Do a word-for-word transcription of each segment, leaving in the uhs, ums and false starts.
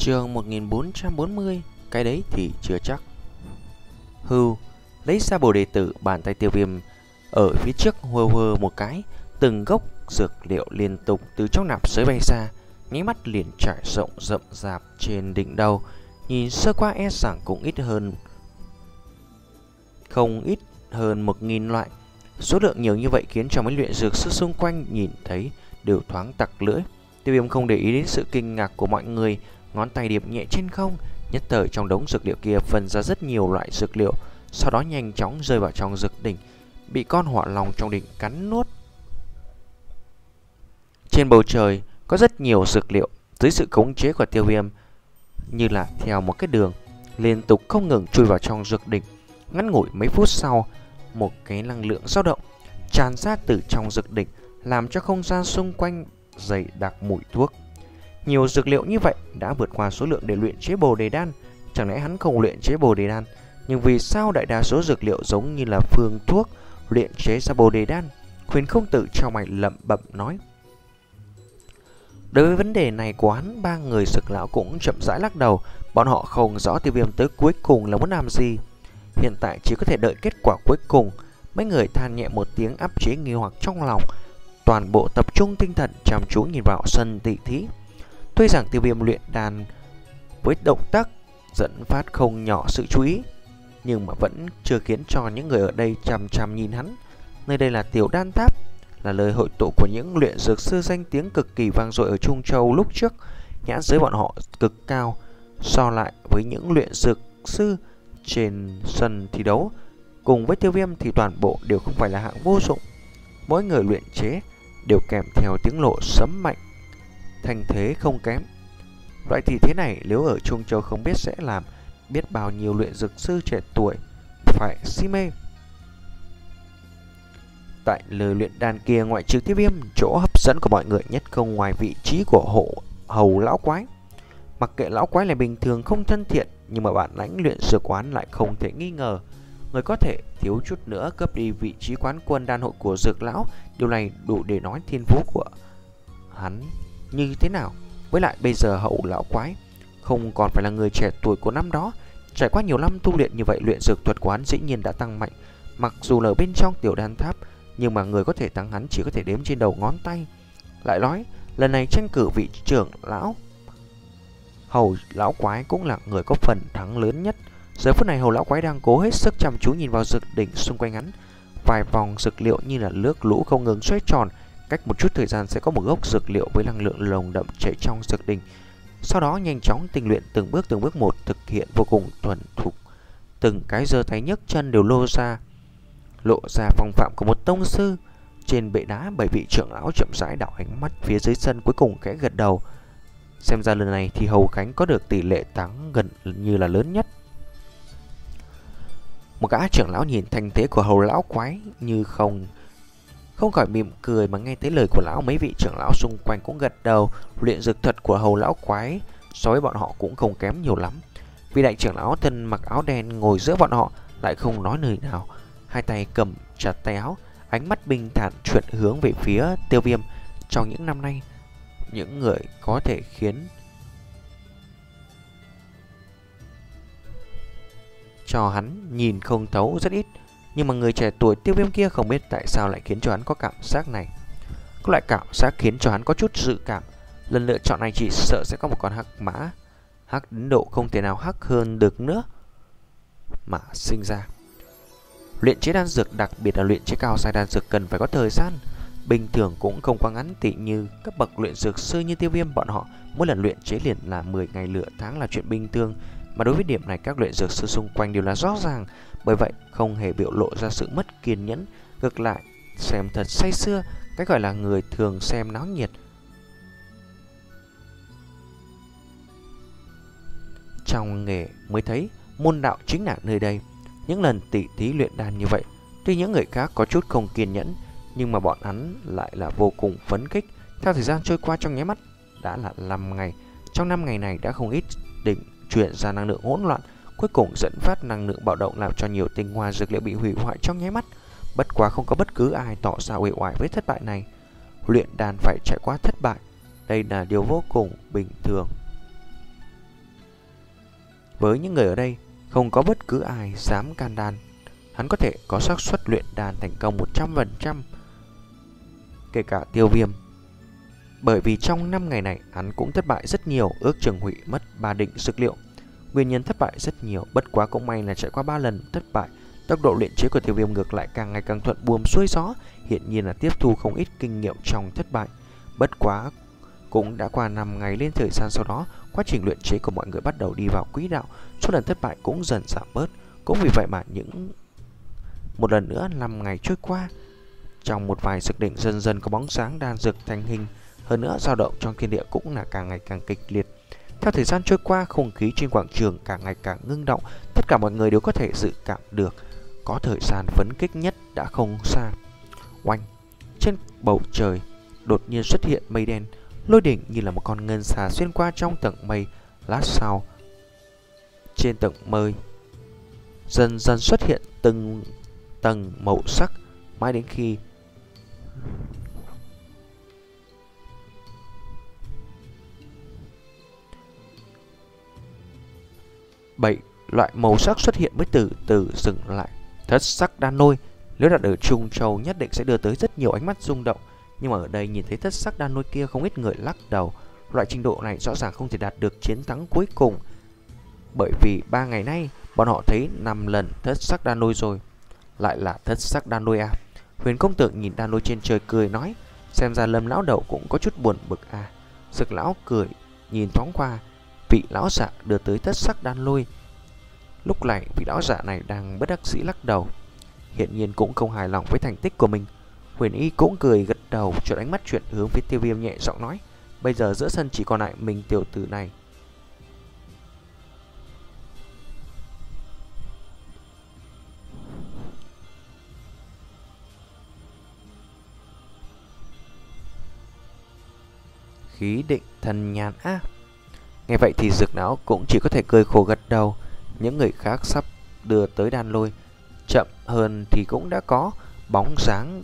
Chương một nghìn bốn trăm bốn mươi. Cái đấy thì chưa chắc. Hưu lấy ra bồ đề tử, bàn tay Tiêu Viêm ở phía trước hơ hơ một cái, từng gốc dược liệu liên tục từ trong nạp giới bay ra, nháy mắt liền trải rộng rậm rạp trên đỉnh đầu. Nhìn sơ qua e rằng cũng ít hơn không ít hơn một nghìn loại. Số lượng nhiều như vậy khiến cho mấy luyện dược sư xung quanh nhìn thấy đều thoáng tặc lưỡi. Tiêu Viêm không để ý đến sự kinh ngạc của mọi người, ngón tay điệp nhẹ trên không, nhất thời trong đống dược liệu kia phân ra rất nhiều loại dược liệu, sau đó nhanh chóng rơi vào trong dược đỉnh, bị con hỏa long trong đỉnh cắn nuốt. Trên bầu trời có rất nhiều dược liệu dưới sự khống chế của Tiêu Viêm, như là theo một cái đường liên tục không ngừng chui vào trong dược đỉnh. Ngắn ngủi mấy phút sau, một cái năng lượng dao động tràn ra từ trong dược đỉnh, làm cho không gian xung quanh dày đặc mùi thuốc. Nhiều dược liệu như vậy đã vượt qua số lượng để luyện chế bồ đề đan. Chẳng lẽ hắn không luyện chế bồ đề đan, nhưng vì sao đại đa số dược liệu giống như là phương thuốc luyện chế ra bồ đề đan? Khuyến không tự trong mày lẩm bẩm nói. Đối với vấn đề này của hắn, ba người dược lão cũng chậm rãi lắc đầu. Bọn họ không rõ Tiêu Viêm tới cuối cùng là muốn làm gì. Hiện tại chỉ có thể đợi kết quả cuối cùng. Mấy người than nhẹ một tiếng, áp chế nghi hoặc trong lòng, toàn bộ tập trung tinh thần chăm chú nhìn vào sân tỷ thí. Tuy rằng Tiêu Viêm luyện đan với động tác dẫn phát không nhỏ sự chú ý, nhưng mà vẫn chưa khiến cho những người ở đây chằm chằm nhìn hắn. Nơi đây là Tiểu Đan Tháp, là lời hội tụ của những luyện dược sư danh tiếng cực kỳ vang dội ở Trung Châu lúc trước. Nhãn giới bọn họ cực cao, so lại với những luyện dược sư trên sân thi đấu cùng với Tiêu Viêm thì toàn bộ đều không phải là hạng vô dụng. Mỗi người luyện chế đều kèm theo tiếng lộ sấm mạnh, thành thế không kém. Loại thì thế này nếu ở Trung Châu không biết sẽ làm biết bao nhiêu luyện dược sư trẻ tuổi phải si mê. Tại lời luyện đan kia, ngoại trừ Tiêu Viêm, chỗ hấp dẫn của mọi người nhất không ngoài vị trí của hộ hầu lão quái. Mặc kệ lão quái là bình thường không thân thiện, nhưng mà bản lãnh luyện dược quán lại không thể nghi ngờ. Người có thể thiếu chút nữa cướp đi vị trí quán quân đan hội của dược lão, điều này đủ để nói thiên phú của hắn như thế nào. Với lại bây giờ hậu lão quái không còn phải là người trẻ tuổi của năm đó. Trải qua nhiều năm tu luyện như vậy, luyện dược thuật quán dĩ nhiên đã tăng mạnh. Mặc dù là ở bên trong Tiểu Đan Tháp, nhưng mà người có thể thắng hắn chỉ có thể đếm trên đầu ngón tay. Lại nói, lần này tranh cử vị trưởng lão, hầu lão quái cũng là người có phần thắng lớn nhất. Giờ phút này hầu lão quái đang cố hết sức chăm chú nhìn vào dược đỉnh xung quanh hắn. Vài vòng dược liệu như là nước lũ không ngừng xoay tròn, cách một chút thời gian sẽ có một gốc dược liệu với năng lượng lồng đậm chảy trong dược đỉnh. Sau đó nhanh chóng tinh luyện từng bước từng bước một, thực hiện vô cùng thuần thục. Từng cái giơ tay nhấc chân đều lô ra lộ ra phong phạm của một tông sư. Trên bệ đá, bảy vị trưởng lão chậm rãi đảo ánh mắt phía dưới sân, cuối cùng khẽ gật đầu. Xem ra lần này thì hầu Khánh có được tỷ lệ thắng gần như là lớn nhất. Một gã trưởng lão nhìn thành thế của hầu lão quái như không không khỏi mỉm cười, mà nghe thấy lời của lão, mấy vị trưởng lão xung quanh cũng gật đầu. Luyện dược thuật của hầu lão quái so với bọn họ cũng không kém nhiều lắm. Vị đại trưởng lão thân mặc áo đen ngồi giữa bọn họ lại không nói lời nào, hai tay cầm chặt tay áo, ánh mắt bình thản chuyển hướng về phía Tiêu Viêm. Trong những năm nay, những người có thể khiến cho hắn nhìn không thấu rất ít, nhưng mà người trẻ tuổi Tiêu Viêm kia không biết tại sao lại khiến cho hắn có cảm giác này. Có loại cảm giác khiến cho hắn có chút dự cảm lần lựa chọn này chỉ sợ sẽ có một con hắc mã hắc đến độ không thể nào hắc hơn được nữa mà sinh ra. Luyện chế đan dược, đặc biệt là luyện chế cao giai đan dược, cần phải có thời gian, bình thường cũng không quá ngắn. Tỉ như các bậc luyện dược sư như Tiêu Viêm, bọn họ mỗi lần luyện chế liền là mười ngày lửa tháng là chuyện bình thường. Mà đối với điểm này, các luyện dược sư xung quanh đều là rõ ràng, bởi vậy không hề biểu lộ ra sự mất kiên nhẫn, ngược lại xem thật say sưa. Cái gọi là người thường xem náo nhiệt, trong nghề mới thấy môn đạo chính là nơi đây. Những lần tỉ thí luyện đan như vậy, tuy những người khác có chút không kiên nhẫn, nhưng mà bọn hắn lại là vô cùng phấn khích. Theo thời gian trôi qua trong nháy mắt đã là năm ngày. Trong năm ngày này đã không ít đỉnh chuyển ra năng lượng hỗn loạn, cuối cùng dẫn phát năng lượng bạo động, làm cho nhiều tinh hoa dược liệu bị hủy hoại trong nháy mắt. Bất quá không có bất cứ ai tỏ ra uể oải với thất bại này. Luyện đan phải trải qua thất bại, đây là điều vô cùng bình thường. Với những người ở đây, không có bất cứ ai dám can đan. Hắn có thể có xác suất luyện đan thành công một trăm phần trăm, kể cả Tiêu Viêm. Bởi vì trong năm ngày này, hắn cũng thất bại rất nhiều, ước chừng hủy mất ba định dược liệu. Nguyên nhân thất bại rất nhiều, bất quá cũng may là trải qua ba lần thất bại, tốc độ luyện chế của Tiêu Viêm ngược lại càng ngày càng thuận buồm xuôi gió, hiện nhiên là tiếp thu không ít kinh nghiệm trong thất bại. Bất quá cũng đã qua năm ngày, lên thời gian sau đó, quá trình luyện chế của mọi người bắt đầu đi vào quỹ đạo, số lần thất bại cũng dần giảm bớt. Cũng vì vậy mà những một lần nữa năm ngày trôi qua, trong một vài dược đỉnh dần dần có bóng sáng đan dược thành hình, hơn nữa dao động trong thiên địa cũng là càng ngày càng kịch liệt. Theo thời gian trôi qua, không khí trên quảng trường càng ngày càng ngưng động, tất cả mọi người đều có thể dự cảm được có thời gian phấn khích nhất đã không xa. Oanh, trên bầu trời đột nhiên xuất hiện mây đen, lôi đỉnh như là một con ngân xà xuyên qua trong tầng mây. Lát sau, trên tầng mây dần dần xuất hiện từng tầng màu sắc, mãi đến khi bảy loại màu sắc xuất hiện mới từ từ dừng lại. Thất sắc đan lôi nếu đặt ở Trung Châu nhất định sẽ đưa tới rất nhiều ánh mắt rung động, nhưng mà ở đây nhìn thấy thất sắc đan lôi kia, không ít người lắc đầu. Loại trình độ này rõ ràng không thể đạt được chiến thắng cuối cùng, bởi vì ba ngày nay bọn họ thấy năm lần thất sắc đan lôi rồi. Lại là thất sắc đan lôi à? Huyền công tử nhìn đan lôi trên trời cười nói, xem ra Lâm lão đầu cũng có chút buồn bực à. Dực lão cười nhìn thoáng qua vị lão giả đưa tới thất sắc đan lôi. Lúc này vị lão giả này đang bất đắc dĩ lắc đầu, hiện nhiên cũng không hài lòng với thành tích của mình. Huyền Y cũng cười gật đầu, chợt ánh mắt chuyển hướng phía Tiêu Viêm, nhẹ giọng nói, bây giờ giữa sân chỉ còn lại mình tiểu tử này. Khí định thần nhàn á. À, nghe vậy thì Dực lão cũng chỉ có thể cười khổ gật đầu. Những người khác sắp đưa tới đan lôi, chậm hơn thì cũng đã có bóng dáng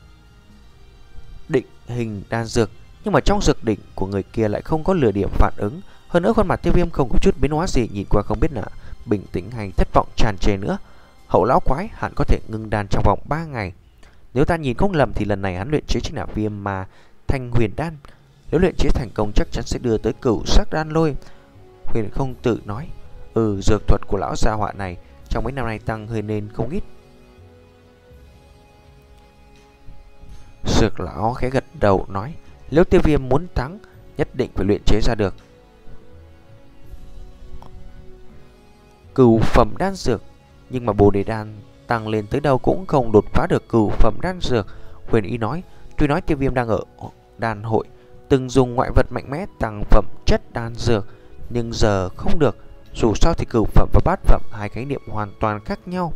định hình đan dược, nhưng mà trong dược đỉnh của người kia lại không có lửa điểm phản ứng. Hơn nữa khuôn mặt Tiêu Viêm không có chút biến hóa gì, nhìn qua không biết là bình tĩnh hay thất vọng tràn trề nữa. Hậu lão quái hẳn có thể ngưng đan trong vòng ba ngày. Nếu ta nhìn không lầm thì lần này hắn luyện chế chính là viêm mà thanh huyền đan. Nếu luyện chế thành công chắc chắn sẽ đưa tới cửu sắc đan lôi. Huyền không tự nói, ừ, dược thuật của lão gia họa này trong mấy năm nay tăng hơi nên không ít. Dược lão khẽ gật đầu nói, nếu Tiêu Viêm muốn thắng nhất định phải luyện chế ra được cửu phẩm đan dược, nhưng mà bồ đề đan tăng lên tới đâu cũng không đột phá được cửu phẩm đan dược. Huyền Y nói, tuy nói Tiêu Viêm đang ở đan hội từng dùng ngoại vật mạnh mẽ tăng phẩm chất đan dược, nhưng giờ không được. Dù sao thì cửu phẩm và bát phẩm hai khái niệm hoàn toàn khác nhau.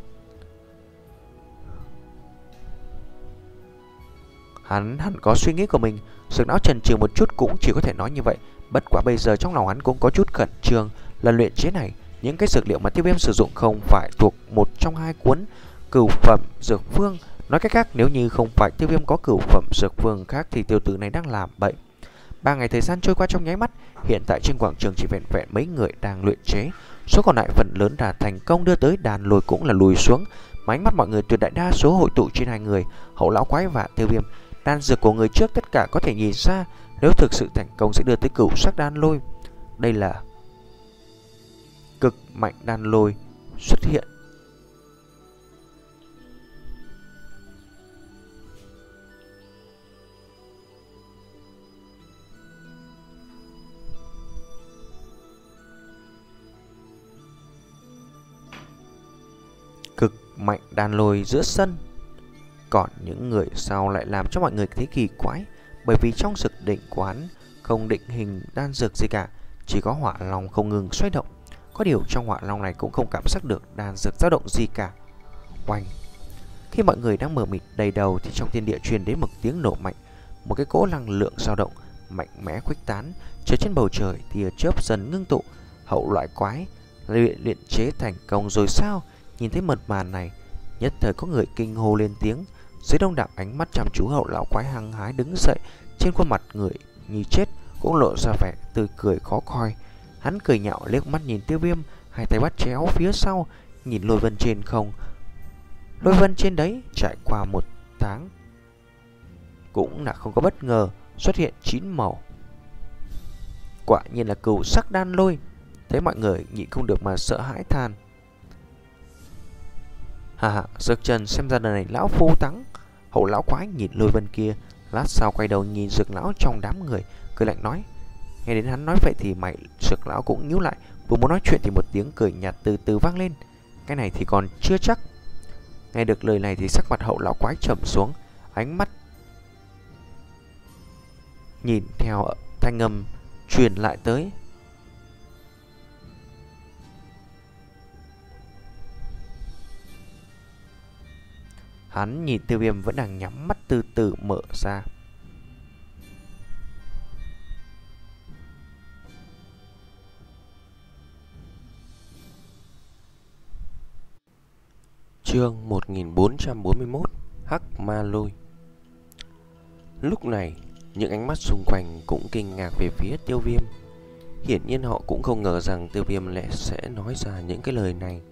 Hắn hẳn có suy nghĩ của mình. Dược lão chần chừ một chút cũng chỉ có thể nói như vậy. Bất quá bây giờ trong lòng hắn cũng có chút khẩn trương. Lần luyện chế này, những cái dược liệu mà Tiêu Viêm sử dụng không phải thuộc một trong hai cuốn cửu phẩm dược phương. Nói cách khác, nếu như không phải Tiêu Viêm có cửu phẩm dược phương khác thì tiểu tử này đang làm bậy. Ba ngày thời gian trôi qua trong nháy mắt, hiện tại trên quảng trường chỉ vẹn vẹn mấy người đang luyện chế, số còn lại phần lớn đã thành công đưa tới đàn lôi cũng là lùi xuống. Mà ánh mắt mọi người tuyệt đại đa số hội tụ trên hai người, Hậu lão quái và Tiêu Viêm. Đan dược của người trước tất cả có thể nhìn ra, nếu thực sự thành công sẽ đưa tới cửu sắc đan lôi. Đây là cực mạnh đan lôi xuất hiện. Cực mạnh đan lôi giữa sân. Còn những người sau lại làm cho mọi người thấy kỳ quái, bởi vì trong dược định quán không định hình đan dược gì cả, chỉ có hỏa long không ngừng xoay động. Có điều trong hỏa long này cũng không cảm giác được đan dược dao động gì cả. Oanh! Khi mọi người đang mờ mịt đầy đầu thì trong thiên địa truyền đến một tiếng nổ mạnh, một cái cỗ năng lượng dao động mạnh mẽ khuếch tán, trời trên bầu trời tia chớp dần ngưng tụ. Hậu loại quái luyện luyện chế thành công rồi sao? Nhìn thấy mật màn này, nhất thời có người kinh hô lên tiếng. Dưới đông đảo ánh mắt chăm chú, Hậu lão quái hăng hái đứng dậy, trên khuôn mặt người như chết cũng lộ ra vẻ tươi cười khó coi. Hắn cười nhạo liếc mắt nhìn Tiêu Viêm, hai tay bắt chéo phía sau, nhìn lôi vân trên không. Lôi vân trên đấy trải qua một tháng cũng là không có bất ngờ xuất hiện chín màu. Quả nhiên là cửu sắc đan lôi. Thấy mọi người nhịn không được mà sợ hãi than. Hà hà, Dược Trần xem ra lần này lão phu thắng. Hậu lão quái nhìn lôi vân kia, lát sau quay đầu nhìn Dược lão trong đám người, cười lạnh nói. Nghe đến hắn nói vậy thì mày Dược lão cũng nhíu lại, vừa muốn nói chuyện thì một tiếng cười nhạt từ từ vang lên. Cái này thì còn chưa chắc. Nghe được lời này thì sắc mặt hậu lão quái trầm xuống, ánh mắt nhìn theo thanh âm truyền lại tới. Hắn nhìn Tiêu Viêm vẫn đang nhắm mắt từ từ mở ra. Chương một nghìn bốn trăm bốn mươi mốt. Hắc Ma Lôi. Lúc này, những ánh mắt xung quanh cũng kinh ngạc về phía Tiêu Viêm. Hiển nhiên họ cũng không ngờ rằng Tiêu Viêm lại sẽ nói ra những cái lời này.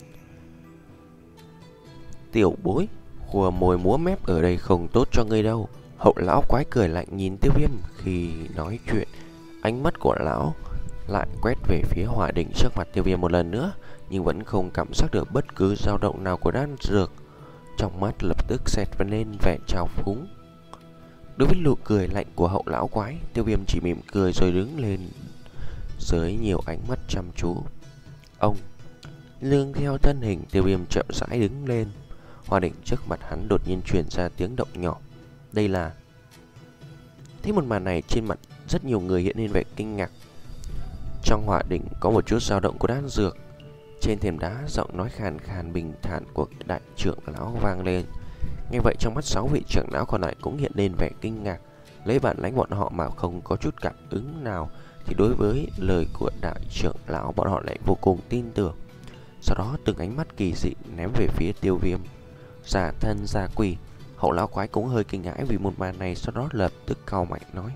Tiểu bối, khua môi múa mép ở đây không tốt cho ngươi đâu. Hậu lão quái cười lạnh nhìn Tiêu Viêm khi nói chuyện. Ánh mắt của lão lại quét về phía hỏa đỉnh trước mặt Tiêu Viêm một lần nữa, nhưng vẫn không cảm giác được bất cứ dao động nào của đan dược. Trong mắt lập tức xẹt lên vẻ trào phúng. Đối với nụ cười lạnh của hậu lão quái, Tiêu Viêm chỉ mỉm cười rồi đứng lên dưới nhiều ánh mắt chăm chú. Ông lương theo thân hình Tiêu Viêm chậm rãi đứng lên. Hỏa đỉnh trước mặt hắn đột nhiên truyền ra tiếng động nhỏ. Đây là... Thấy một màn này, trên mặt rất nhiều người hiện lên vẻ kinh ngạc. Trong hỏa đỉnh có một chút dao động của đan dược. Trên thềm đá, giọng nói khàn khàn bình thản của đại trưởng lão vang lên. Nghe vậy, trong mắt sáu vị trưởng lão còn lại cũng hiện lên vẻ kinh ngạc. Lấy bản lãnh bọn họ mà không có chút cảm ứng nào, thì đối với lời của đại trưởng lão, bọn họ lại vô cùng tin tưởng. Sau đó từng ánh mắt kỳ dị ném về phía Tiêu Viêm. Giả thân giả quỷ. Hậu lão quái cũng hơi kinh hãi vì một màn này, sau đó lập tức cau mày nói.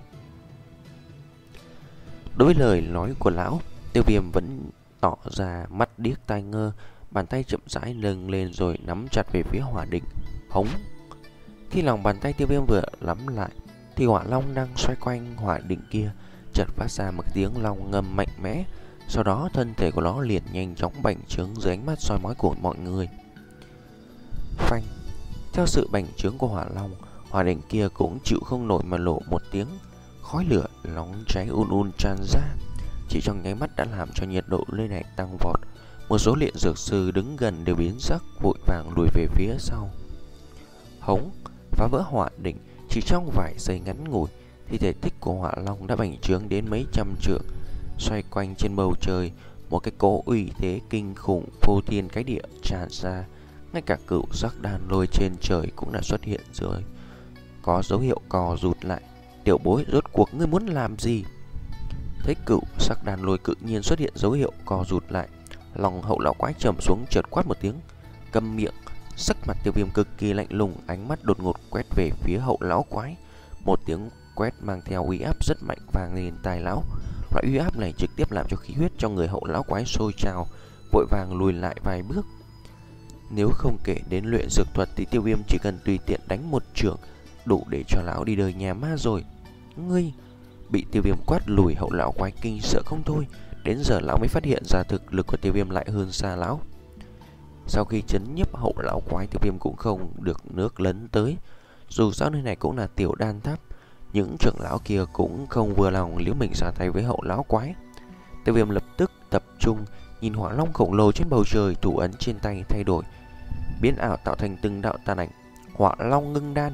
Đối với lời nói của lão, Tiêu Viêm vẫn tỏ ra mắt điếc tai ngơ. Bàn tay chậm rãi nâng lên rồi nắm chặt về phía hỏa đỉnh. Hống. Khi lòng bàn tay Tiêu Viêm vừa nắm lại thì hỏa long đang xoay quanh hỏa đỉnh kia chợt phát ra một tiếng long ngâm mạnh mẽ. Sau đó thân thể của nó liền nhanh chóng bành trướng dưới ánh mắt soi mói của mọi người. Phanh. Theo sự bành trướng của hỏa long, hỏa đỉnh kia cũng chịu không nổi mà lộ một tiếng. Khói lửa nóng cháy un un tràn ra. Chỉ trong nháy mắt đã làm cho nhiệt độ nơi này tăng vọt. Một số luyện dược sư đứng gần đều biến sắc, vội vàng lùi về phía sau. Hống. Phá vỡ hỏa đỉnh. Chỉ trong vài giây ngắn ngủi thì thể tích của hỏa long đã bành trướng đến mấy trăm trượng, xoay quanh trên bầu trời. Một cái cỗ uy thế kinh khủng phô thiên cái địa tràn ra. Ngay cả cửu sắc đan lôi trên trời cũng đã xuất hiện rồi, có dấu hiệu co rụt lại. Tiểu bối, rốt cuộc ngươi muốn làm gì? Thấy cửu sắc đan lôi tự nhiên xuất hiện dấu hiệu co rụt lại, lòng hậu lão quái trầm xuống, chợt quát một tiếng, câm miệng. Sắc mặt Tiêu Viêm cực kỳ lạnh lùng, ánh mắt đột ngột quét về phía hậu lão quái. Một tiếng quét mang theo uy áp rất mạnh vang lên tai lão. Loại uy áp này trực tiếp làm cho khí huyết trong người hậu lão quái sôi trào, vội vàng lùi lại vài bước. Nếu không kể đến luyện dược thuật thì Tiêu Viêm chỉ cần tùy tiện đánh một chưởng đủ để cho lão đi đời nhà ma rồi. Ngươi! Bị Tiêu Viêm quát lùi, hậu lão quái kinh sợ không thôi. Đến giờ lão mới phát hiện ra thực lực của Tiêu Viêm lại hơn xa lão. Sau khi chấn nhiếp hậu lão quái, Tiêu Viêm cũng không được nước lấn tới. Dù sao nơi này cũng là tiểu đan tháp, những trưởng lão kia cũng không vừa lòng liếu mình ra tay với hậu lão quái. Tiêu Viêm lập tức tập trung nhìn hỏa long khổng lồ trên bầu trời, thủ ấn trên tay thay đổi, biến ảo tạo thành từng đạo tàn ảnh. Hỏa long ngưng đan.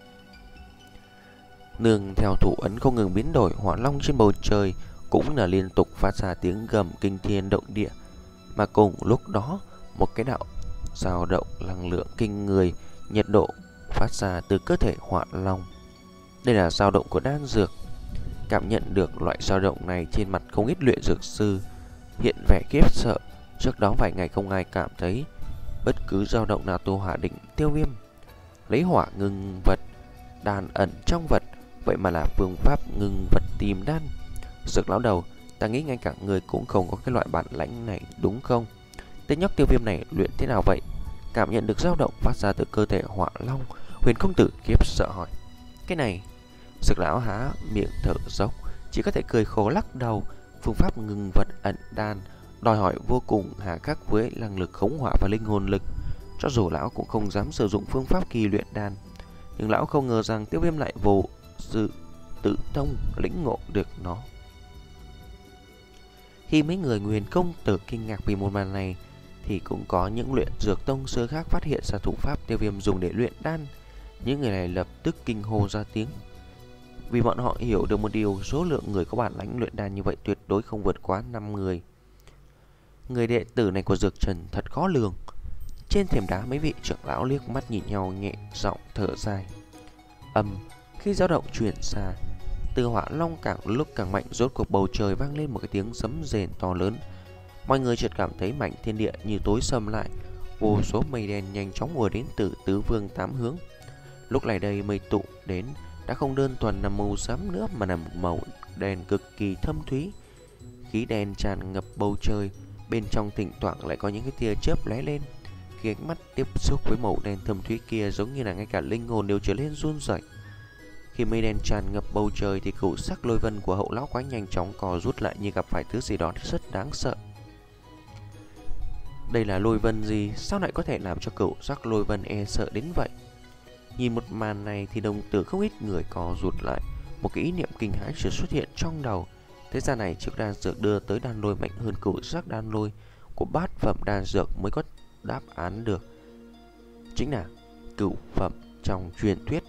Nương theo thủ ấn không ngừng biến đổi, hỏa long trên bầu trời cũng là liên tục phát ra tiếng gầm kinh thiên động địa. Mà cùng lúc đó, một cái đạo dao động năng lượng kinh người, nhiệt độ phát ra từ cơ thể hỏa long. Đây là dao động của đan dược. Cảm nhận được loại dao động này, trên mặt không ít luyện dược sư hiện vẻ khiếp sợ. Trước đó vài ngày không ai cảm thấy bất cứ dao động nào tu hỏa đỉnh Tiêu Viêm. Lấy hỏa ngưng vật, đan ẩn trong vật, vậy mà là phương pháp ngưng vật tìm đan. Dược lão đầu, Ta nghĩ ngay cả người cũng không có cái loại bản lãnh này đúng không? Tên nhóc Tiêu Viêm này luyện thế nào vậy? Cảm nhận được dao động phát ra từ cơ thể Hỏa Long, Huyền công tử khiếp sợ hỏi. Cái này, Dược lão há miệng thở dốc, chỉ có thể cười khổ lắc đầu. Phương pháp ngừng vật ẩn đan đòi hỏi vô cùng hà khắc với năng lực khống hỏa và linh hồn lực. Cho dù lão cũng không dám sử dụng phương pháp kỳ luyện đan, nhưng lão không ngờ rằng Tiêu Viêm lại vô sự tự thông lĩnh ngộ được nó. Khi mấy người Huyền công tử kinh ngạc vì một màn này, thì cũng có những luyện dược tông sư khác phát hiện ra thủ pháp Tiêu Viêm dùng để luyện đan. Những người này lập tức kinh hô ra tiếng, vì bọn họ hiểu được một điều, số lượng người có bản lãnh luyện đan như vậy tuyệt đối không vượt quá năm người. Người đệ tử này của Dược Trần thật khó lường. Trên thềm đá, mấy vị trưởng lão liếc mắt nhìn nhau, nhẹ giọng thở dài. Âm khi dao động truyền ra, từ Hỏa Long càng lúc càng mạnh, rốt cuộc bầu trời vang lên một cái tiếng sấm rền to lớn. Mọi người chợt cảm thấy mảnh thiên địa như tối sầm lại, vô số mây đen nhanh chóng ùa đến từ tứ phương tám hướng. Lúc này đây mây tụ đến đã không đơn thuần là màu xám nữa, mà là một màu đen cực kỳ thâm thúy. Khí đen tràn ngập bầu trời, bên trong thỉnh thoảng lại có những cái tia chớp lóe lên. Khi ánh mắt tiếp xúc với màu đen thâm thúy kia, giống như là ngay cả linh hồn đều trở lên run rẩy. Khi mây đen tràn ngập bầu trời thì cửu sắc lôi vân của Hậu lão quái nhanh chóng co rút lại như gặp phải thứ gì đó rất đáng sợ. Đây là lôi vân gì? Sao lại có thể làm cho cửu sắc lôi vân e sợ đến vậy? Nhìn một màn này thì đồng tử không ít người co rụt lại. Một cái ý niệm kinh hãi chợt xuất hiện trong đầu. Thế gian này trước đan dược đưa tới đan lôi mạnh hơn cửu sắc đan lôi của bát phẩm đan dược mới có đáp án được. Chính là cửu phẩm trong truyền thuyết.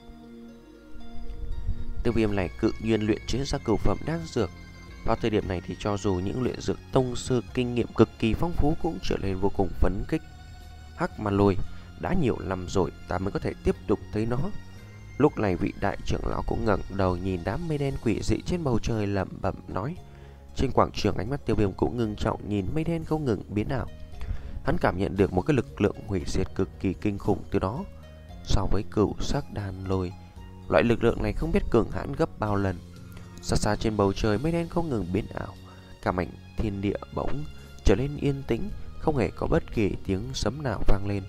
Tiêu Viêm này cự nhiên luyện chế ra cửu phẩm đan dược. Vào thời điểm này thì cho dù những luyện dược tông sư kinh nghiệm cực kỳ phong phú cũng trở nên vô cùng phấn khích. Hắc mà lôi, đã nhiều năm rồi ta mới có thể tiếp tục thấy nó. Lúc này vị đại trưởng lão cũng ngẩng đầu nhìn đám mây đen quỷ dị trên bầu trời, lẩm bẩm nói. Trên quảng trường ánh mắt Tiêu Viêm cũng ngưng trọng nhìn mây đen không ngừng biến ảo. Hắn cảm nhận được một cái lực lượng hủy diệt cực kỳ kinh khủng từ đó. So với cửu sắc đan lôi, loại lực lượng này không biết cường hãn gấp bao lần. Xa xa trên bầu trời mây đen không ngừng biến ảo, cả mảnh thiên địa bỗng trở nên yên tĩnh, không hề có bất kỳ tiếng sấm nào vang lên.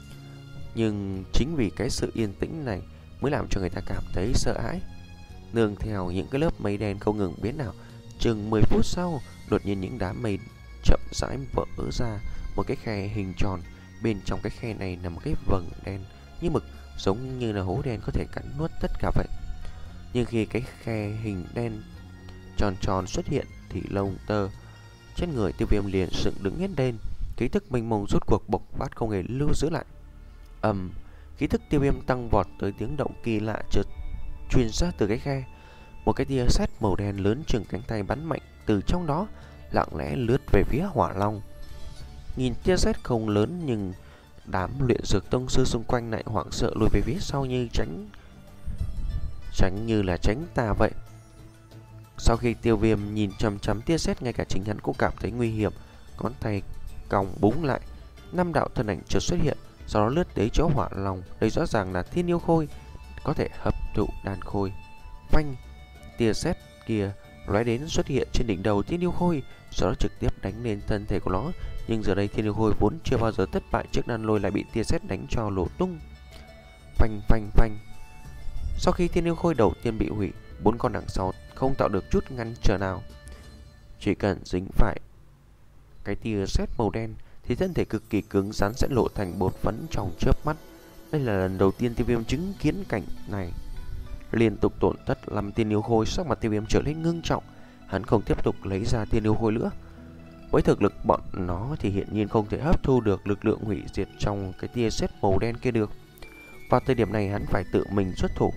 Nhưng chính vì cái sự yên tĩnh này mới làm cho người ta cảm thấy sợ hãi. Nương theo những cái lớp mây đen không ngừng biến ảo, chừng mười phút sau, đột nhiên những đám mây chậm rãi vỡ ra một cái khe hình tròn. Bên trong cái khe này là một cái vầng đen như mực, giống như là hố đen có thể cắn nuốt tất cả vậy. Nhưng khi cái khe hình đen tròn tròn xuất hiện thì lông tơ trên người Tiêu Viêm liền sững đứng hết lên. Khí thức mênh mông rốt cuộc bộc phát không hề lưu giữ lại. Ầm, um, khí thức Tiêu Viêm tăng vọt tới tiếng động kỳ lạ chợt truyền ra từ cái khe. Một cái tia sét màu đen lớn chừng cánh tay bắn mạnh từ trong đó, lặng lẽ lướt về phía Hỏa Long. Nhìn tia sét không lớn nhưng đám luyện dược tông sư xung quanh lại hoảng sợ lùi về phía sau như tránh tránh như là tránh tà vậy. Sau khi Tiêu Viêm nhìn chằm chằm tia sét, ngay cả chính hắn cũng cảm thấy nguy hiểm. Ngón tay còng búng lại, năm đạo thân ảnh chợt xuất hiện, sau đó lướt tới chỗ Hỏa Long. Đây rõ ràng là Thiên Yêu Khôi, có thể hấp thụ đan khôi. Phanh, tia sét kia lóe đến xuất hiện trên đỉnh đầu Thiên Yêu Khôi, sau đó trực tiếp đánh lên thân thể của nó. Nhưng giờ đây Thiên Yêu Khôi vốn chưa bao giờ thất bại trước đan lôi lại bị tia sét đánh cho nổ tung. Phanh phanh phanh. Sau khi Thiên Yêu Khôi đầu tiên bị hủy, bốn con đằng sau không tạo được chút ngăn trở nào. Chỉ cần dính phải cái tia sét màu đen thì thân thể cực kỳ cứng rắn sẽ lộ thành bột phấn trong chớp mắt. Đây là lần đầu tiên Tiêu Viêm chứng kiến cảnh này. Liên tục tổn thất làm Thiên Yêu Khôi, sắc mặt Tiêu Viêm trở nên ngưng trọng. Hắn không tiếp tục lấy ra Thiên Yêu Khôi nữa. Với thực lực bọn nó thì hiện nhiên không thể hấp thu được lực lượng hủy diệt trong cái tia sét màu đen kia được. Vào thời điểm này hắn phải tự mình xuất thủ.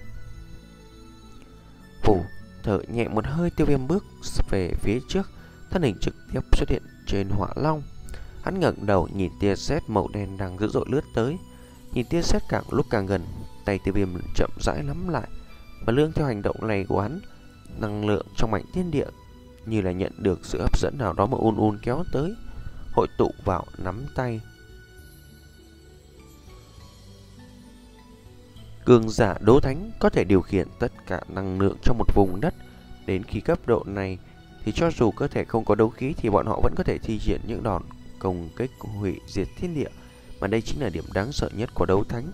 Phủ thở nhẹ một hơi, Tiêu Viêm bước về phía trước, thân hình trực tiếp xuất hiện trên Hỏa Long. Hắn ngẩng đầu nhìn tia sét màu đen đang dữ dội lướt tới. Nhìn tia sét càng lúc càng gần, tay Tiêu Viêm chậm rãi nắm lại. Và lương theo hành động này của hắn, năng lượng trong mảnh thiên địa như là nhận được sự hấp dẫn nào đó mà ùn ùn kéo tới, hội tụ vào nắm tay. Cường giả đấu thánh có thể điều khiển tất cả năng lượng trong một vùng đất. Đến khi cấp độ này thì cho dù cơ thể không có đấu khí thì bọn họ vẫn có thể thi triển những đòn công kích hủy diệt thiên địa, mà đây chính là điểm đáng sợ nhất của đấu thánh.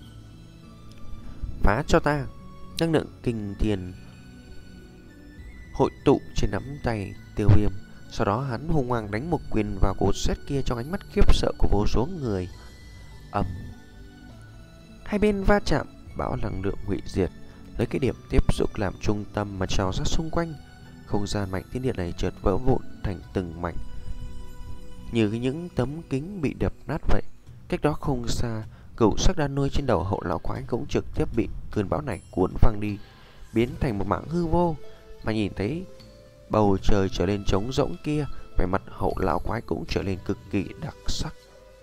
Phá cho ta! Năng lượng kinh thiên hội tụ trên nắm tay Tiêu Viêm. Sau đó hắn hung hăng đánh một quyền vào cột sét kia trong ánh mắt khiếp sợ của vô số người. Ầm! Hai bên va chạm, bão năng lượng hủy diệt lấy cái điểm tiếp xúc làm trung tâm mà trào ra xung quanh. Không gian mảnh thiên địa này chợt vỡ vụn thành từng mảnh, như những tấm kính bị đập nát vậy. Cách đó không xa, cửu sắc đan nuôi trên đầu Hậu lão quái cũng trực tiếp bị cơn bão này cuốn văng đi, biến thành một mảng hư vô. Mà nhìn thấy bầu trời trở lên trống rỗng kia, vẻ mặt Hậu lão quái cũng trở lên cực kỳ đặc sắc.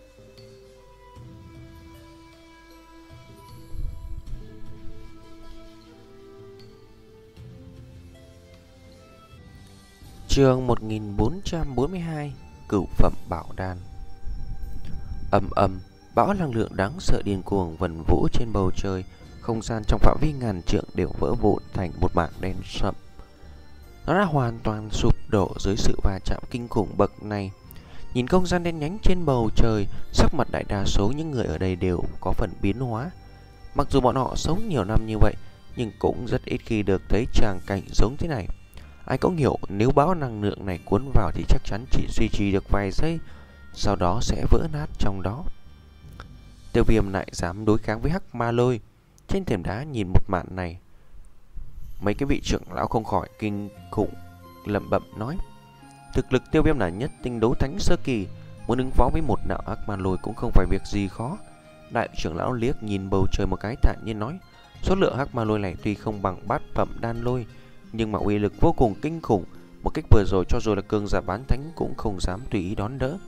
Chương một nghìn bốn trăm bốn mươi hai, Cửu phẩm bảo đan. Ầm ầm, bão năng lượng đáng sợ điên cuồng vần vũ trên bầu trời, không gian trong phạm vi ngàn trượng đều vỡ vụn thành một mảng đen sậm. Nó đã hoàn toàn sụp đổ dưới sự va chạm kinh khủng bậc này. Nhìn không gian đen nhánh trên bầu trời, sắc mặt đại đa số những người ở đây đều có phần biến hóa. Mặc dù bọn họ sống nhiều năm như vậy, nhưng cũng rất ít khi được thấy tràng cảnh giống thế này. Ai cũng hiểu nếu bão năng lượng này cuốn vào thì chắc chắn chỉ duy trì được vài giây, sau đó sẽ vỡ nát trong đó. Tiêu Viêm lại dám đối kháng với Hắc Ma Lôi. Trên thềm đá nhìn một màn này, mấy cái vị trưởng lão không khỏi kinh khủng lẩm bẩm nói: thực lực Tiêu Viêm là nhất tinh đấu thánh sơ kỳ, muốn ứng phó với một đạo Hắc Ma Lôi cũng không phải việc gì khó. Đại trưởng lão liếc nhìn bầu trời một cái thản nhiên nói: số lượng Hắc Ma Lôi này tuy không bằng bát phẩm đan lôi, nhưng mà uy lực vô cùng kinh khủng. Một cách vừa rồi cho dù là cường giả bán thánh cũng không dám tùy ý đón đỡ.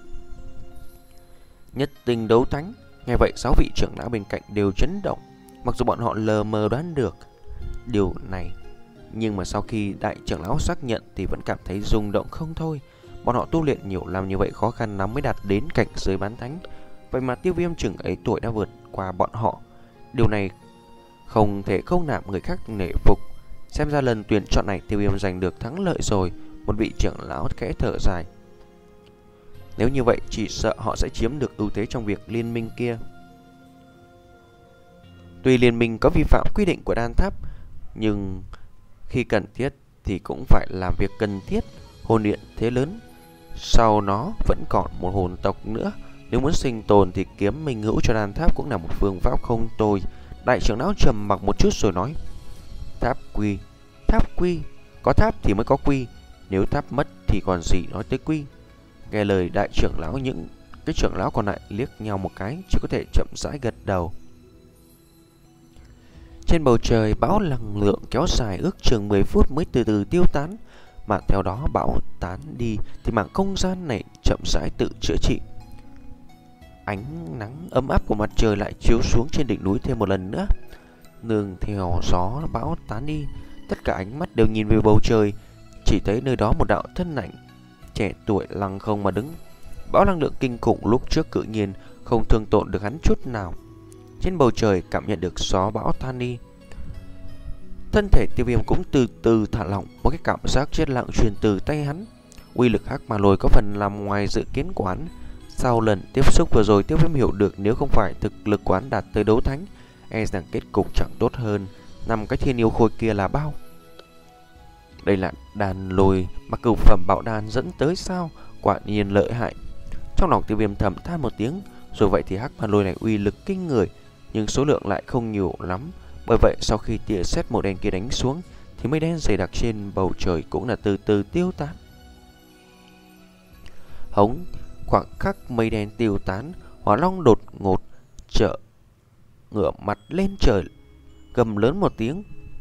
Nhất tinh đấu thánh. Nghe vậy sáu vị trưởng lão bên cạnh đều chấn động. Mặc dù bọn họ lờ mờ đoán được điều này, nhưng mà sau khi đại trưởng lão xác nhận thì vẫn cảm thấy rung động không thôi. Bọn họ tu luyện nhiều năm như vậy khó khăn lắm mới đạt đến cảnh giới bán thánh, vậy mà Tiêu Viêm chừng ấy tuổi đã vượt qua bọn họ. Điều này không thể không làm người khác nể phục. Xem ra lần tuyển chọn này Tiêu Viêm giành được thắng lợi rồi. Một vị trưởng lão khẽ thở dài: nếu như vậy chỉ sợ họ sẽ chiếm được ưu thế trong việc liên minh kia. Tuy liên minh có vi phạm quy định của đan tháp, nhưng khi cần thiết thì cũng phải làm việc cần thiết. Hồn điện thế lớn, sau nó vẫn còn một hồn tộc nữa. Nếu muốn sinh tồn thì kiếm minh hữu cho đan tháp cũng là một phương pháp không tồi. Đại trưởng lão trầm mặc một chút rồi nói: tháp quy, tháp quy, có tháp thì mới có quy, nếu tháp mất thì còn gì nói tới quy. Nghe lời đại trưởng lão, những cái trưởng lão còn lại liếc nhau một cái, chỉ có thể chậm rãi gật đầu. Trên bầu trời, bão năng lượng kéo dài ước chừng mười phút mới từ từ tiêu tán. Mà theo đó bão tán đi thì mảng không gian này chậm rãi tự chữa trị. Ánh nắng ấm áp của mặt trời lại chiếu xuống trên đỉnh núi thêm một lần nữa. Nương theo gió bão tán đi, tất cả ánh mắt đều nhìn về bầu trời, chỉ thấy nơi đó một đạo thân ảnh trẻ tuổi lăng không mà đứng. Bão năng lượng kinh khủng lúc trước tự nhiên không thương tổn được hắn chút nào. Trên bầu trời cảm nhận được gió bão tan đi, thân thể Tiêu Viêm cũng từ từ thả lỏng. Một cái cảm giác chết lặng truyền từ tay hắn. Uy lực Hắc Ma Lôi có phần làm ngoài dự kiến của hắn. Sau lần tiếp xúc vừa rồi, Tiêu Viêm hiểu được nếu không phải thực lực của hắn đạt tới đấu thánh, e rằng kết cục chẳng tốt hơn nằm cái thiên yêu khôi kia là bao. Đây là đàn lôi mà cửu phẩm bảo đan dẫn tới sao? Quả nhiên lợi hại. Trong lòng Tiêu Viêm thầm than một tiếng. Dù vậy thì Hắc Ma Lôi này uy lực kinh người, nhưng số lượng lại không nhiều lắm. Bởi vậy sau khi tia sét màu đen kia đánh xuống thì mây đen dày đặc trên bầu trời cũng là từ từ tiêu tán. Hống, khoảng khắc mây đen tiêu tán, Hỏa Long đột ngột trợ ngửa mặt lên trời, gầm lớn một tiếng.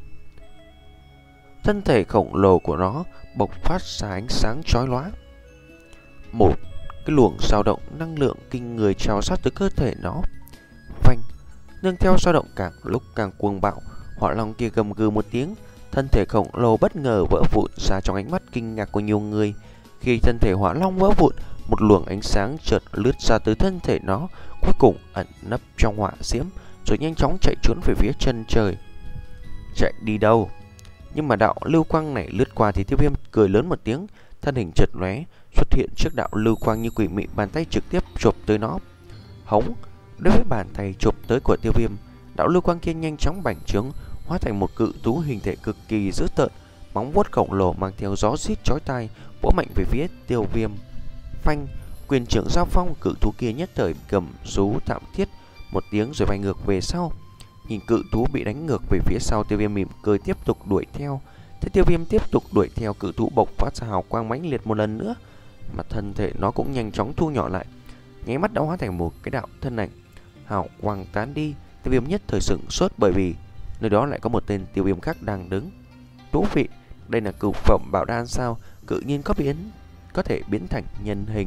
Thân thể khổng lồ của nó bộc phát ra ánh sáng chói lóa. Một cái luồng dao động năng lượng kinh người trào sát tới cơ thể nó. Phanh, nương theo dao động càng lúc càng cuồng bạo, Hỏa Long kia gầm gừ một tiếng, thân thể khổng lồ bất ngờ vỡ vụn ra trong ánh mắt kinh ngạc của nhiều người. Khi thân thể Hỏa Long vỡ vụn, một luồng ánh sáng chợt lướt ra từ thân thể nó, cuối cùng ẩn nấp trong hỏa diễm, rồi nhanh chóng chạy trốn về phía chân trời. Chạy đi đâu? Nhưng mà đạo lưu quang này lướt qua thì Tiêu Viêm cười lớn một tiếng, thân hình chợt lóe xuất hiện trước đạo lưu quang như quỷ mị, bàn tay trực tiếp chộp tới nó. Hống! Đối với bàn tay chộp tới của Tiêu Viêm, đạo lưu quang kia nhanh chóng bành trướng, hóa thành một cự thú hình thể cực kỳ dữ tợn, móng vuốt khổng lồ mang theo gió rít chói tai vỗ mạnh về phía Tiêu Viêm. Phanh! Quyền trưởng giao phong, cự thú kia nhất thời gầm rú thảm thiết một tiếng rồi bay ngược về sau. Nhìn cự thú bị đánh ngược về phía sau, Tiêu Viêm mỉm cười tiếp tục đuổi theo. Thế Tiêu Viêm tiếp tục đuổi theo, cự thú bộc phát ra hào quang mãnh liệt một lần nữa, mà thân thể nó cũng nhanh chóng thu nhỏ lại, nháy mắt đã hóa thành một cái đạo thân ảnh. Hào quang tán đi, Tiêu Viêm nhất thời sửng sốt, bởi vì nơi đó lại có một tên Tiêu Viêm khác đang đứng. Thú vị, đây là cửu phẩm bảo đan sao? Cự nhiên có biến, có thể biến thành nhân hình.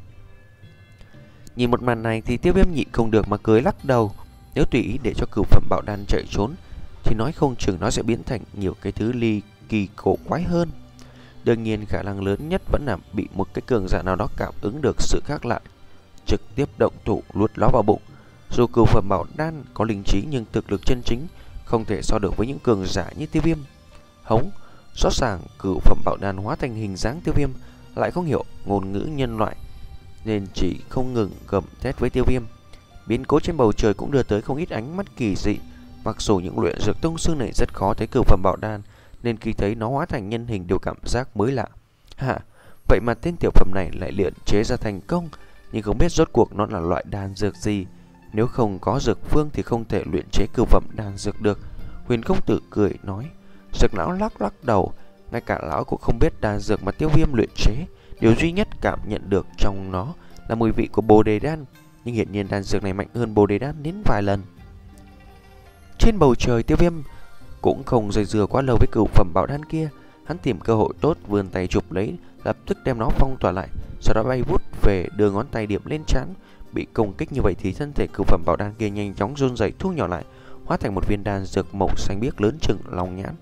Nhìn một màn này thì Tiêu Viêm nhịn không được mà cười lắc đầu. Nếu tùy ý để cho cửu phẩm bảo đan chạy trốn thì nói không chừng nó sẽ biến thành nhiều cái thứ ly kỳ cổ quái hơn. Đương nhiên khả năng lớn nhất vẫn là bị một cái cường giả nào đó cảm ứng được sự khác lạ, trực tiếp động thủ luốt nó vào bụng. Dù cửu phẩm bảo đan có linh trí nhưng thực lực chân chính không thể so được với những cường giả như Tiêu Viêm. Hống! Rõ ràng cửu phẩm bảo đan hóa thành hình dáng Tiêu Viêm lại không hiểu ngôn ngữ nhân loại, nên chỉ không ngừng gầm thét với Tiêu Viêm. Biến cố trên bầu trời cũng đưa tới không ít ánh mắt kỳ dị. Mặc dù những luyện dược tông sư này rất khó thấy cửu phẩm bảo đan, nên khi thấy nó hóa thành nhân hình đều cảm giác mới lạ. Hả? Vậy mà tên tiểu phẩm này lại luyện chế ra thành công, nhưng không biết rốt cuộc nó là loại đan dược gì. Nếu không có dược phương thì không thể luyện chế cửu phẩm đan dược được. Huyền công tử cười nói. Dược lão lắc lắc đầu, ngay cả lão cũng không biết đan dược mà Tiêu Viêm luyện chế. Điều duy nhất cảm nhận được trong nó là mùi vị của bồ đề đan, nhưng hiển nhiên đan dược này mạnh hơn bồ đề đan đến vài lần. Trên bầu trời, Tiêu Viêm cũng không dây dưa quá lâu với cửu phẩm bảo đan kia. Hắn tìm cơ hội tốt vươn tay chụp lấy, lập tức đem nó phong tỏa lại, sau đó bay vút về đưa ngón tay điểm lên trán. Bị công kích như vậy thì thân thể cửu phẩm bảo đan kia nhanh chóng run rẩy thu nhỏ lại, hóa thành một viên đan dược màu xanh biếc lớn chừng lòng nhãn.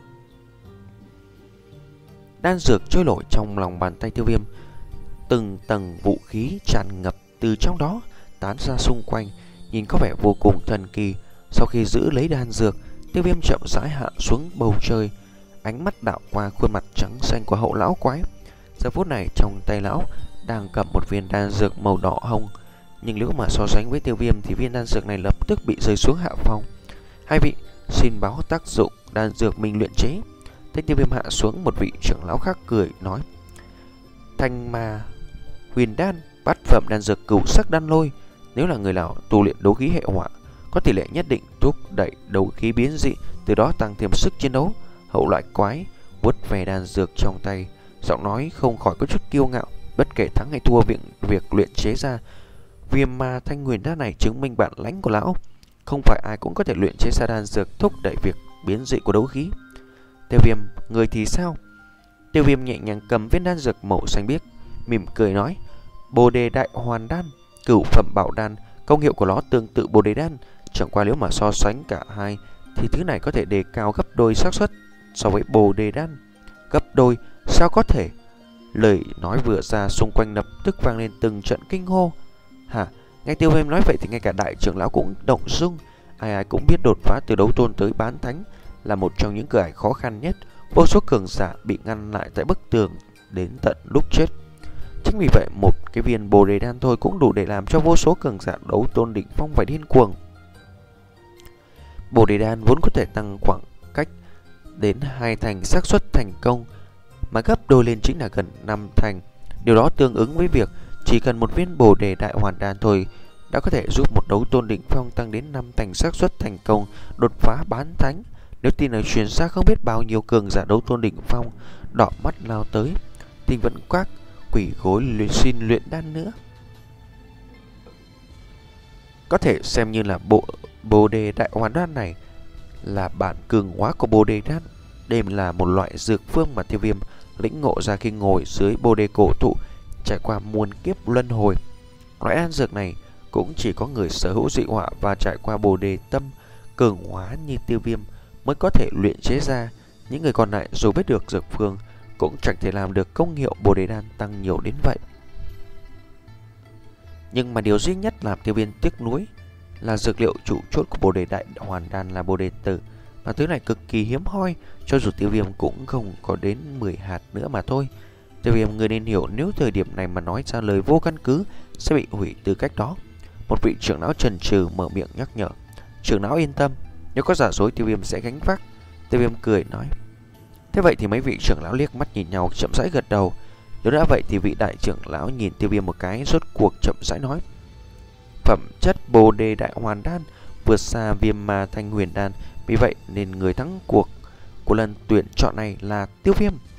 Đan dược trôi nổi trong lòng bàn tay Tiêu Viêm, từng tầng vũ khí tràn ngập từ trong đó tán ra xung quanh, nhìn có vẻ vô cùng thần kỳ. Sau khi giữ lấy đan dược, Tiêu Viêm chậm rãi hạ xuống bầu trời, ánh mắt đảo qua khuôn mặt trắng xanh của hậu lão quái. Giờ phút này trong tay lão đang cầm một viên đan dược màu đỏ hồng, nhưng nếu mà so sánh với Tiêu Viêm thì viên đan dược này lập tức bị rơi xuống hạ phong. Hai vị xin báo tác dụng đan dược mình luyện chế. Thấy Tiêu Viêm hạ xuống, một vị trưởng lão khác cười nói. Thanh ma huyền đan, bát phẩm đan dược cửu sắc đan lôi. Nếu là người nào tu luyện đấu khí hệ hỏa, có tỷ lệ nhất định thúc đẩy đấu khí biến dị, từ đó tăng thêm sức chiến đấu. Hậu loại quái vuốt về đan dược trong tay, giọng nói không khỏi có chút kiêu ngạo. Bất kể thắng hay thua, việc, việc luyện chế ra viêm ma thanh huyền đan này chứng minh bản lãnh của lão. Không phải ai cũng có thể luyện chế ra đan dược thúc đẩy việc biến dị của đấu khí. Tiêu Viêm, người thì sao? Tiêu Viêm nhẹ nhàng cầm viên đan dược màu xanh biếc, mỉm cười nói. Bồ đề đại hoàn đan, cửu phẩm bảo đan, công hiệu của nó tương tự bồ đề đan, chẳng qua nếu mà so sánh cả hai thì thứ này có thể đề cao gấp đôi xác suất so với bồ đề đan. Gấp đôi? Sao có thể? Lời nói vừa ra, xung quanh lập tức vang lên từng trận kinh hô. Hả? Nghe Tiêu Viêm nói vậy thì ngay cả đại trưởng lão cũng động dung. Ai ai cũng biết đột phá từ đấu tôn tới bán thánh là một trong những cửa ải khó khăn nhất. Vô số cường giả bị ngăn lại tại bức tường đến tận lúc chết. Chính vì vậy một cái viên bồ đề đan thôi cũng đủ để làm cho vô số cường giả đấu tôn đỉnh phong phải điên cuồng. Bồ đề đan vốn có thể tăng khoảng cách đến hai thành xác suất thành công, mà gấp đôi lên chính là gần năm thành. Điều đó tương ứng với việc chỉ cần một viên bồ đề đại hoàn đan thôi đã có thể giúp một đấu tôn đỉnh phong tăng đến năm thành xác suất thành công đột phá bán thánh. Nếu tin này truyền ra, không biết bao nhiêu cường giả đấu tôn đỉnh phong đỏ mắt lao tới, tình vẫn quát quỷ gối luyện xin luyện đan nữa. Có thể xem như là bộ bồ đề đại hoàn đan này là bản cường hóa của bồ đề đan. Đây là một loại dược phương mà Tiêu Viêm lĩnh ngộ ra khi ngồi dưới bồ đề cổ thụ, trải qua muôn kiếp luân hồi. Loại đan dược này cũng chỉ có người sở hữu dị họa và trải qua bồ đề tâm cường hóa như Tiêu Viêm mới có thể luyện chế ra. Những người còn lại dù biết được dược phương cũng chẳng thể làm được công hiệu bồ đề đan tăng nhiều đến vậy. Nhưng mà điều duy nhất làm Tiêu Viêm tiếc nuối là dược liệu chủ chốt của bồ đề đại hoàn đan là bồ đề tử, À, thứ này cực kỳ hiếm hoi, cho dù Tiêu Viêm cũng không có đến mười hạt nữa mà thôi. Tiêu Viêm, người nên hiểu nếu thời điểm này mà nói ra lời vô căn cứ sẽ bị hủy tư cách đó. Một vị trưởng lão chần chừ mở miệng nhắc nhở. Trưởng lão yên tâm, nếu có giả dối Tiêu Viêm sẽ gánh vác. Tiêu Viêm cười nói. Thế vậy thì mấy vị trưởng lão liếc mắt nhìn nhau chậm rãi gật đầu. Nếu đã vậy thì vị đại trưởng lão nhìn Tiêu Viêm một cái, rốt cuộc chậm rãi nói. Phẩm chất Bồ Đề Đại Hoàn Đan vượt xa Viêm Ma Thanh Huyền Đan, vì vậy nên người thắng cuộc của lần tuyển chọn này là Tiêu Viêm.